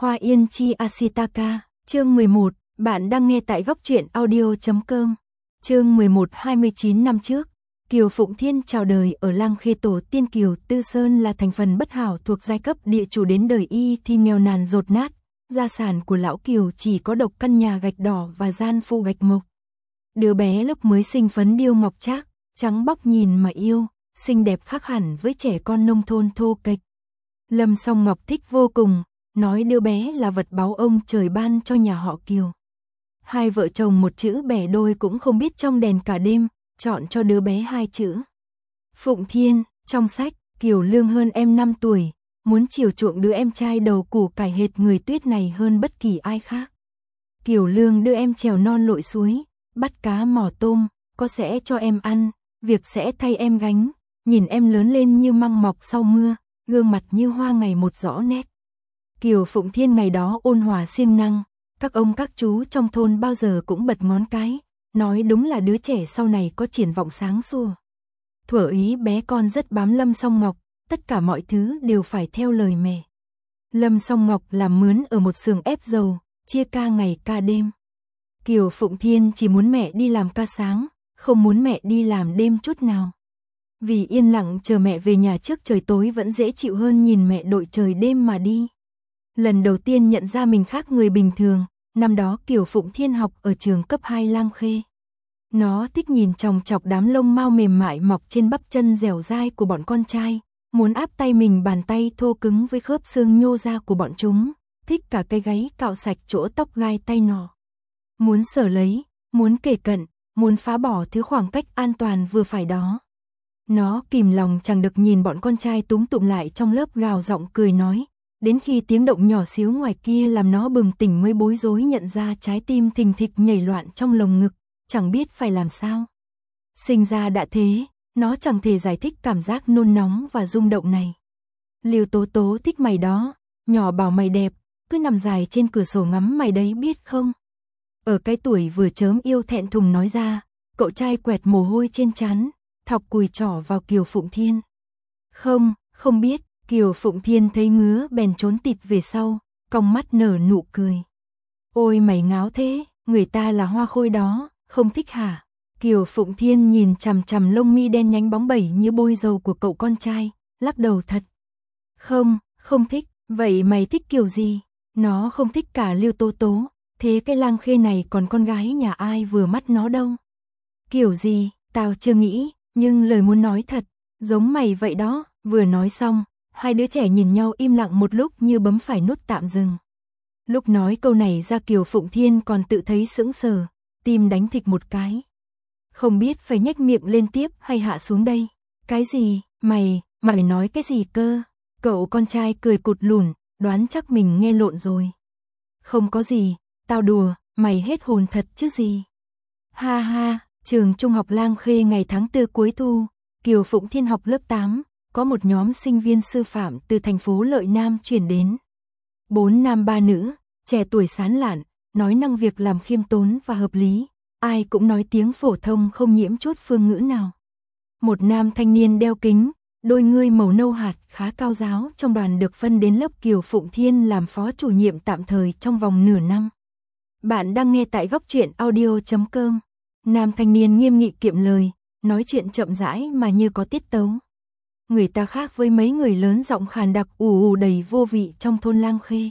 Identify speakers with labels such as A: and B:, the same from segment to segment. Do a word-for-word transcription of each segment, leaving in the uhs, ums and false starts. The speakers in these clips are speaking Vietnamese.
A: Hoa Yên Chi Ashitaka, chương mười một, bạn đang nghe tại góc truyện audio chấm com. Chương mười một, hai mươi chín năm trước, Kiều Phụng Thiên chào đời ở Lang Khê tổ tiên Kiều Tư Sơn là thành phần bất hảo thuộc giai cấp địa chủ, đến đời y thì nghèo nàn dột nát, gia sản của lão Kiều chỉ có độc căn nhà gạch đỏ và gian phu gạch mộc. Đứa bé lúc mới sinh phấn điêu ngọc trác, trắng bóc nhìn mà yêu, xinh đẹp khác hẳn với trẻ con nông thôn thô kệch. Lâm Song Ngọc thích vô cùng, nói đứa bé là vật báu ông trời ban cho nhà họ Kiều. Hai vợ chồng một chữ bẻ đôi cũng không biết trong đèn cả đêm, chọn cho đứa bé hai chữ Phụng Thiên. Trong sách, Kiều Lương hơn em năm tuổi, muốn chiều chuộng đứa em trai đầu củ cải hệt người Tuyết này hơn bất kỳ ai khác. Kiều Lương đưa em trèo non lội suối, bắt cá mò tôm, có sẽ cho em ăn, việc sẽ thay em gánh, nhìn em lớn lên như măng mọc sau mưa, gương mặt như hoa ngày một rõ nét. Kiều Phụng Thiên ngày đó ôn hòa siêng năng, các ông các chú trong thôn bao giờ cũng bật ngón cái, nói đúng là đứa trẻ sau này có triển vọng sáng sủa. Thuở ý bé con rất bám Lâm Song Ngọc, tất cả mọi thứ đều phải theo lời mẹ. Lâm Song Ngọc làm mướn ở một xưởng ép dầu, chia ca ngày ca đêm. Kiều Phụng Thiên chỉ muốn mẹ đi làm ca sáng, không muốn mẹ đi làm đêm chút nào. Vì yên lặng chờ mẹ về nhà trước trời tối vẫn dễ chịu hơn nhìn mẹ đội trời đêm mà đi. Lần đầu tiên nhận ra mình khác người bình thường, năm đó Kiều Phụng Thiên học ở trường cấp hai Lang Khê. Nó thích nhìn chòng chọc đám lông mao mềm mại mọc trên bắp chân dẻo dai của bọn con trai, muốn áp tay mình bàn tay thô cứng với khớp xương nhô ra của bọn chúng, thích cả cái gáy cạo sạch chỗ tóc gai tay nọ. Muốn sở lấy, muốn kề cận, muốn phá bỏ thứ khoảng cách an toàn vừa phải đó. Nó kìm lòng chẳng được nhìn bọn con trai túm tụm lại trong lớp gào giọng cười nói, đến khi tiếng động nhỏ xíu ngoài kia làm nó bừng tỉnh mới bối rối nhận ra trái tim thình thịch nhảy loạn trong lồng ngực, chẳng biết phải làm sao. Sinh ra đã thế, nó chẳng thể giải thích cảm giác nôn nóng và rung động này. Liêu Tố Tố thích mày đó, nhỏ bảo mày đẹp, cứ nằm dài trên cửa sổ ngắm mày đấy biết không. Ở cái tuổi vừa chớm yêu thẹn thùng nói ra, cậu trai quẹt mồ hôi trên trán, thọc cùi trỏ vào Kiều Phụng Thiên. Không, không biết. Kiều Phụng Thiên thấy ngứa bèn trốn tịt về sau, cong mắt nở nụ cười. Ôi mày ngáo thế, người ta là Hoa Khôi đó, không thích hả? Kiều Phụng Thiên nhìn chằm chằm lông mi đen nhánh bóng bẩy như bôi dầu của cậu con trai, lắc đầu thật. Không, không thích, vậy mày thích kiểu gì? Nó không thích cả Liêu Tố Tố, thế cái Lang Khê này còn con gái nhà ai vừa mắt nó đâu. Kiểu gì, tao chưa nghĩ, nhưng lời muốn nói thật, giống mày vậy đó. Vừa nói xong, hai đứa trẻ nhìn nhau im lặng một lúc như bấm phải nút tạm dừng. Lúc nói câu này ra Kiều Phụng Thiên còn tự thấy sững sờ, tim đánh thịch một cái. Không biết phải nhếch miệng lên tiếp hay hạ xuống đây. Cái gì, mày, mày nói cái gì cơ? Cậu con trai cười cụt lùn, đoán chắc mình nghe lộn rồi. Không có gì, tao đùa, mày hết hồn thật chứ gì. Ha ha, trường trung học Lang Khê ngày tháng tư cuối thu, Kiều Phụng Thiên học lớp tám. Có một nhóm sinh viên sư phạm từ thành phố Lợi Nam chuyển đến. Bốn nam ba nữ, trẻ tuổi sán lạn, nói năng việc làm khiêm tốn và hợp lý, ai cũng nói tiếng phổ thông không nhiễm chút phương ngữ nào. Một nam thanh niên đeo kính, đôi ngươi màu nâu hạt khá cao giáo trong đoàn được phân đến lớp Kiều Phụng Thiên làm phó chủ nhiệm tạm thời trong vòng nửa năm. Bạn đang nghe tại góc truyện audio chấm com. Nam thanh niên nghiêm nghị kiệm lời, nói chuyện chậm rãi mà như có tiết tấu. Người ta khác với mấy người lớn giọng khàn đặc ù ù đầy vô vị trong thôn Lang Khê.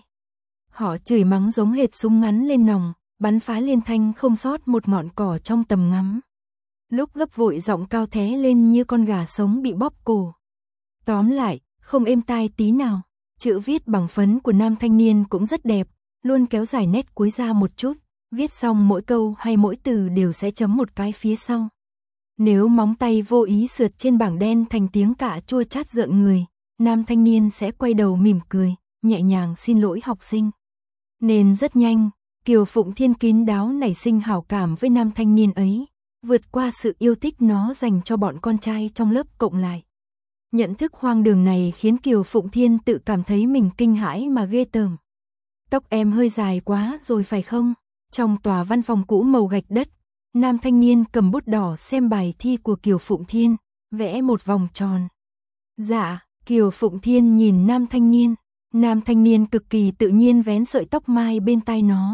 A: Họ chửi mắng giống hệt súng ngắn lên nòng, bắn phá liên thanh không sót một ngọn cỏ trong tầm ngắm. Lúc gấp vội giọng cao thé lên như con gà sống bị bóp cổ. Tóm lại, không êm tai tí nào. Chữ viết bằng phấn của nam thanh niên cũng rất đẹp, luôn kéo dài nét cuối ra một chút, viết xong mỗi câu hay mỗi từ đều sẽ chấm một cái phía sau. Nếu móng tay vô ý sượt trên bảng đen thành tiếng cạ chua chát rợn người, nam thanh niên sẽ quay đầu mỉm cười, nhẹ nhàng xin lỗi học sinh. Nên rất nhanh, Kiều Phụng Thiên kín đáo nảy sinh hảo cảm với nam thanh niên ấy, vượt qua sự yêu thích nó dành cho bọn con trai trong lớp cộng lại. Nhận thức hoang đường này khiến Kiều Phụng Thiên tự cảm thấy mình kinh hãi mà ghê tởm. Tóc em hơi dài quá rồi phải không? Trong tòa văn phòng cũ màu gạch đất, nam thanh niên cầm bút đỏ xem bài thi của Kiều Phụng Thiên, vẽ một vòng tròn. Dạ, Kiều Phụng Thiên nhìn nam thanh niên, Nam thanh niên cực kỳ tự nhiên vén sợi tóc mai bên tai nó.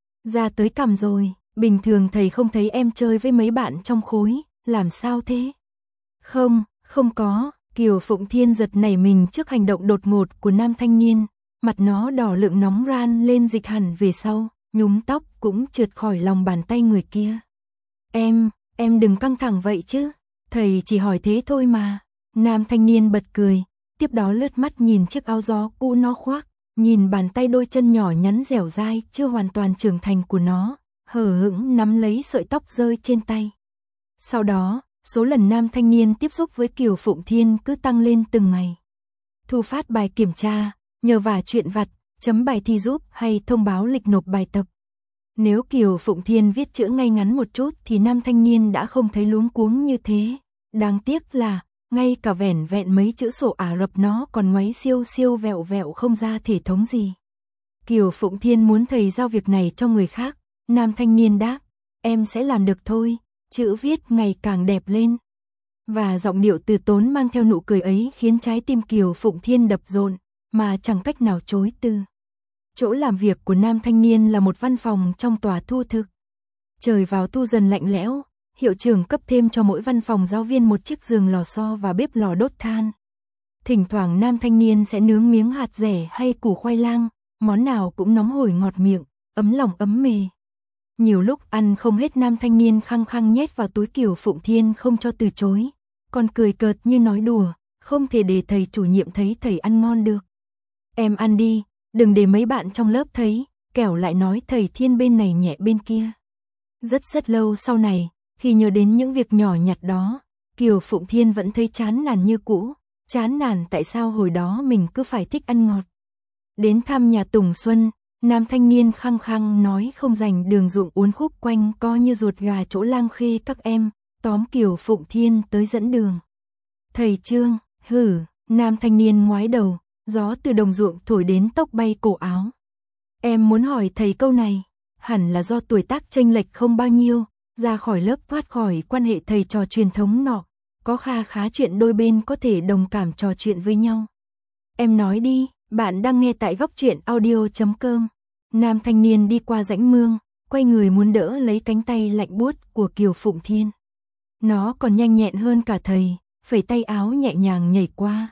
A: Ra tới cằm rồi, bình thường thầy không thấy em chơi với mấy bạn trong khối, làm sao thế? Không, không có, Kiều Phụng Thiên giật nảy mình trước hành động đột ngột của nam thanh niên, mặt nó đỏ lựng nóng ran lên dịch hẳn về sau, nhúm tóc cũng trượt khỏi lòng bàn tay người kia. Em, em đừng căng thẳng vậy chứ, thầy chỉ hỏi thế thôi mà. Nam thanh niên bật cười, tiếp đó lướt mắt nhìn chiếc áo gió cũ nó khoác, nhìn bàn tay đôi chân nhỏ nhắn dẻo dai chưa hoàn toàn trưởng thành của nó, hờ hững nắm lấy sợi tóc rơi trên tay. Sau đó, số lần nam thanh niên tiếp xúc với Kiều Phụng Thiên cứ tăng lên từng ngày. Thu phát bài kiểm tra, nhờ vả chuyện vặt, chấm bài thi giúp hay thông báo lịch nộp bài tập. Nếu Kiều Phụng Thiên viết chữ ngay ngắn một chút thì nam thanh niên đã không thấy luống cuống như thế. Đáng tiếc là, ngay cả vẻn vẹn mấy chữ sổ Ả Rập nó còn ngoáy siêu siêu vẹo vẹo không ra thể thống gì. Kiều Phụng Thiên muốn thầy giao việc này cho người khác, nam thanh niên đáp, em sẽ làm được thôi, chữ viết ngày càng đẹp lên. Và giọng điệu từ tốn mang theo nụ cười ấy khiến trái tim Kiều Phụng Thiên đập rộn, mà chẳng cách nào chối từ. Chỗ làm việc của nam thanh niên là một văn phòng trong tòa thu thực. Trời vào thu dần lạnh lẽo, hiệu trưởng cấp thêm cho mỗi văn phòng giáo viên một chiếc giường lò xo và bếp lò đốt than. Thỉnh thoảng nam thanh niên sẽ nướng miếng hạt dẻ hay củ khoai lang, món nào cũng nóng hổi ngọt miệng, ấm lòng ấm mề. Nhiều lúc ăn không hết nam thanh niên khăng khăng nhét vào túi Kiều Phụng Thiên không cho từ chối, còn cười cợt như nói đùa, không thể để thầy chủ nhiệm thấy thầy ăn ngon được. Em ăn đi, đừng để mấy bạn trong lớp thấy, kẻo lại nói thầy Thiên bên này nhẹ bên kia. Rất rất lâu sau này, khi nhớ đến những việc nhỏ nhặt đó, Kiều Phụng Thiên vẫn thấy chán nản như cũ, chán nản tại sao hồi đó mình cứ phải thích ăn ngọt. Đến thăm nhà Tùng Xuân, nam thanh niên khăng khăng nói không dành đường ruộng uốn khúc quanh co như ruột gà chỗ Lang Khê các em, tóm Kiều Phụng Thiên tới dẫn đường. Thầy Trương, hử, nam thanh niên ngoái đầu, gió từ đồng ruộng thổi đến tóc bay cổ áo. Em muốn hỏi thầy câu này, hẳn là do tuổi tác chênh lệch không bao nhiêu, ra khỏi lớp thoát khỏi quan hệ thầy trò truyền thống nọ, có kha khá chuyện đôi bên có thể đồng cảm trò chuyện với nhau. Em nói đi, bạn đang nghe tại góc truyện audio chấm com. Nam thanh niên đi qua rãnh mương, quay người muốn đỡ lấy cánh tay lạnh buốt của Kiều Phụng Thiên. Nó còn nhanh nhẹn hơn cả thầy, phẩy tay áo nhẹ nhàng nhảy qua.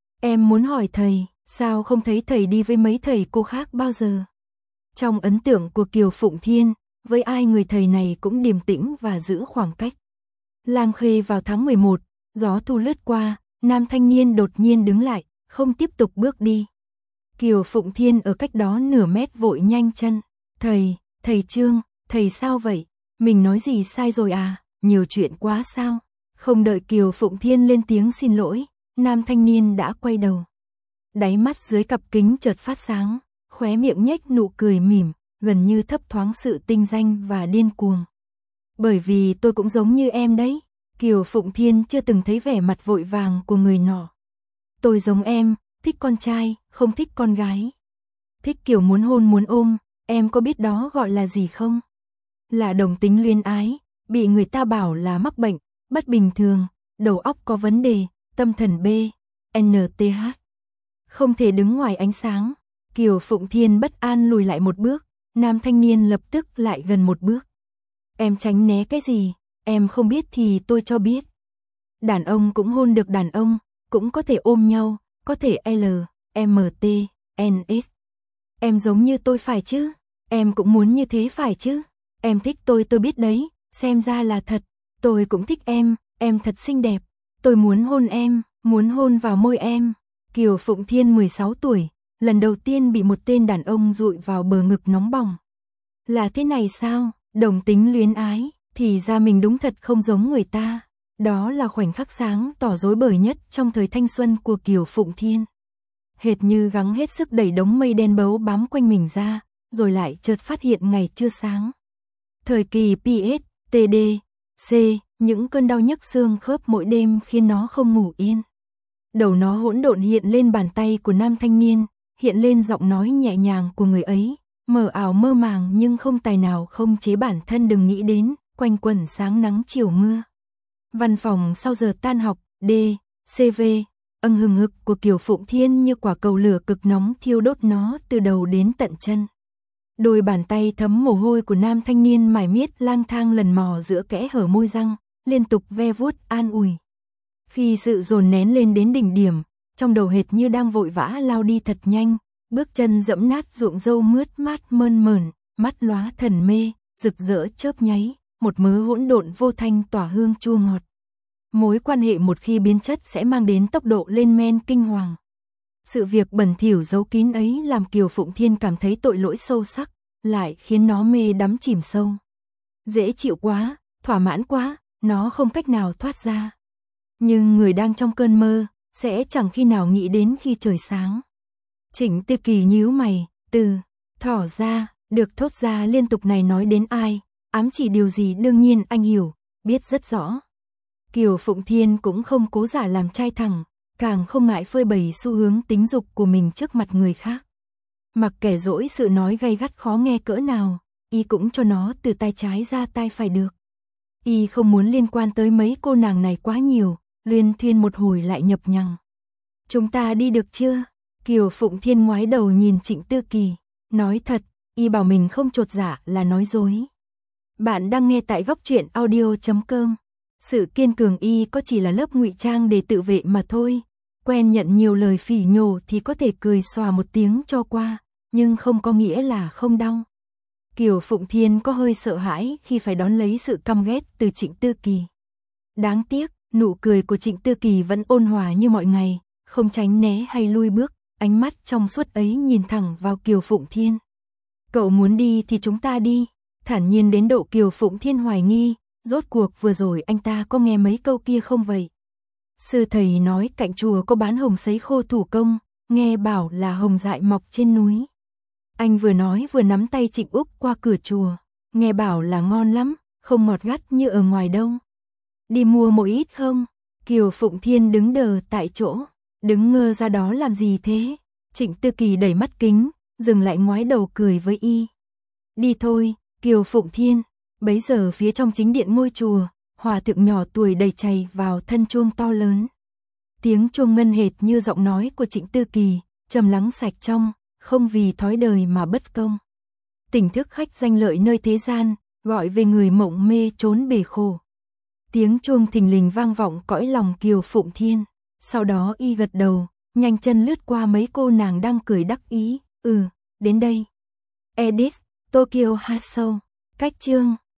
A: Em muốn hỏi thầy, sao không thấy thầy đi với mấy thầy cô khác bao giờ? Trong ấn tượng của Kiều Phụng Thiên, với ai người thầy này cũng điềm tĩnh và giữ khoảng cách. Lang Khê vào tháng mười một, gió thu lướt qua, nam thanh niên đột nhiên đứng lại, không tiếp tục bước đi. Kiều Phụng Thiên ở cách đó nửa mét vội nhanh chân. Thầy, thầy Trương, thầy sao vậy? Mình nói gì sai rồi à? Nhiều chuyện quá sao? Không đợi Kiều Phụng Thiên lên tiếng xin lỗi, nam thanh niên đã quay đầu. Đáy mắt dưới cặp kính chợt phát sáng, khóe miệng nhếch nụ cười mỉm, gần như thấp thoáng sự tinh danh và điên cuồng. Bởi vì tôi cũng giống như em đấy. Kiều Phụng Thiên chưa từng thấy vẻ mặt vội vàng của người nọ. Tôi giống em, thích con trai, không thích con gái. Thích kiểu muốn hôn muốn ôm, em có biết đó gọi là gì không? Là đồng tính luyến ái, bị người ta bảo là mắc bệnh, bất bình thường, đầu óc có vấn đề, tâm thần B, en tê hát. Không thể đứng ngoài ánh sáng. Kiều Phụng Thiên bất an lùi lại một bước, nam thanh niên lập tức lại gần một bước. Em tránh né cái gì, em không biết thì tôi cho biết. Đàn ông cũng hôn được đàn ông, cũng có thể ôm nhau, có thể L, M T, N S. Em giống như tôi phải chứ, em cũng muốn như thế phải chứ. Em thích tôi tôi biết đấy, xem ra là thật. Tôi cũng thích em, em thật xinh đẹp. Tôi muốn hôn em, muốn hôn vào môi em. Kiều Phụng Thiên mười sáu tuổi, lần đầu tiên bị một tên đàn ông dụi vào bờ ngực nóng bỏng. Là thế này sao, đồng tính luyến ái, thì ra mình đúng thật không giống người ta. Đó là khoảnh khắc sáng tỏ rối bời nhất trong thời thanh xuân của Kiều Phụng Thiên. Hệt như gắng hết sức đẩy đống mây đen bấu bám quanh mình ra, rồi lại chợt phát hiện ngày chưa sáng. Thời kỳ pê ét, tê đê, C, những cơn đau nhức xương khớp mỗi đêm khiến nó không ngủ yên. Đầu nó hỗn độn hiện lên bàn tay của nam thanh niên, hiện lên giọng nói nhẹ nhàng của người ấy, mờ ảo mơ màng nhưng không tài nào không chế bản thân đừng nghĩ đến, quanh quẩn sáng nắng chiều mưa. Văn phòng sau giờ tan học, D, xê vê, âng hừng hực của Kiều Phụng Thiên như quả cầu lửa cực nóng thiêu đốt nó từ đầu đến tận chân. Đôi bàn tay thấm mồ hôi của nam thanh niên mải miết lang thang lần mò giữa kẽ hở môi răng, liên tục ve vuốt an ủi. Khi sự dồn nén lên đến đỉnh điểm, trong đầu hệt như đang vội vã lao đi thật nhanh, bước chân dẫm nát ruộng dâu mướt mát mơn mởn, mắt lóa thần mê, rực rỡ chớp nháy, một mớ hỗn độn vô thanh tỏa hương chua ngọt. Mối quan hệ một khi biến chất sẽ mang đến tốc độ lên men kinh hoàng. Sự việc bẩn thỉu giấu kín ấy làm Kiều Phụng Thiên cảm thấy tội lỗi sâu sắc, lại khiến nó mê đắm chìm sâu. Dễ chịu quá, thỏa mãn quá, nó không cách nào thoát ra. Nhưng người đang trong cơn mơ, sẽ chẳng khi nào nghĩ đến khi trời sáng. Trịnh Tư Kỳ nhíu mày, từ, thỏ ra, được thốt ra liên tục này nói đến ai, ám chỉ điều gì đương nhiên anh hiểu, biết rất rõ. Kiều Phụng Thiên cũng không cố giả làm trai thẳng, càng không ngại phơi bày xu hướng tính dục của mình trước mặt người khác. Mặc kẻ dỗi sự nói gay gắt khó nghe cỡ nào, y cũng cho nó từ tai trái ra tai phải được. Y không muốn liên quan tới mấy cô nàng này quá nhiều, luyên thuyên một hồi lại nhập nhằng. Chúng ta đi được chưa? Kiều Phụng Thiên ngoái đầu nhìn Trịnh Tư Kỳ, nói thật, y bảo mình không chột dạ là nói dối. Bạn đang nghe tại góc truyện audio chấm com. Sự kiên cường y có chỉ là lớp ngụy trang để tự vệ mà thôi. Quen nhận nhiều lời phỉ nhổ thì có thể cười xòa một tiếng cho qua, nhưng không có nghĩa là không đau. Kiều Phụng Thiên có hơi sợ hãi khi phải đón lấy sự căm ghét từ Trịnh Tư Kỳ. Đáng tiếc, nụ cười của Trịnh Tư Kỳ vẫn ôn hòa như mọi ngày, không tránh né hay lui bước, ánh mắt trong suốt ấy nhìn thẳng vào Kiều Phụng Thiên. Cậu muốn đi thì chúng ta đi, thản nhiên đến độ Kiều Phụng Thiên hoài nghi, rốt cuộc vừa rồi anh ta có nghe mấy câu kia không vậy? Sư thầy nói cạnh chùa có bán hồng sấy khô thủ công, nghe bảo là hồng dại mọc trên núi. Anh vừa nói vừa nắm tay Trịnh Úc qua cửa chùa, nghe bảo là ngon lắm, không ngọt gắt như ở ngoài đâu. Đi mua một ít không? Kiều Phụng Thiên đứng đờ tại chỗ, đứng ngơ ra đó làm gì thế? Trịnh Tư Kỳ đẩy mắt kính, dừng lại ngoái đầu cười với y. Đi thôi, Kiều Phụng Thiên. Bấy giờ phía trong chính điện ngôi chùa, hòa thượng nhỏ tuổi đầy chày vào thân chuông to lớn. Tiếng chuông ngân hệt như giọng nói của Trịnh Tư Kỳ, trầm lắng sạch trong, không vì thói đời mà bất công. Tỉnh thức khách danh lợi nơi thế gian, gọi về người mộng mê trốn bể khổ. Tiếng chuông thình lình vang vọng cõi lòng Kiều Phụng Thiên. Sau đó y gật đầu, nhanh chân lướt qua mấy cô nàng đang cười đắc ý. Ừ, đến đây. Edit, Tokyo Hasou. Cách chương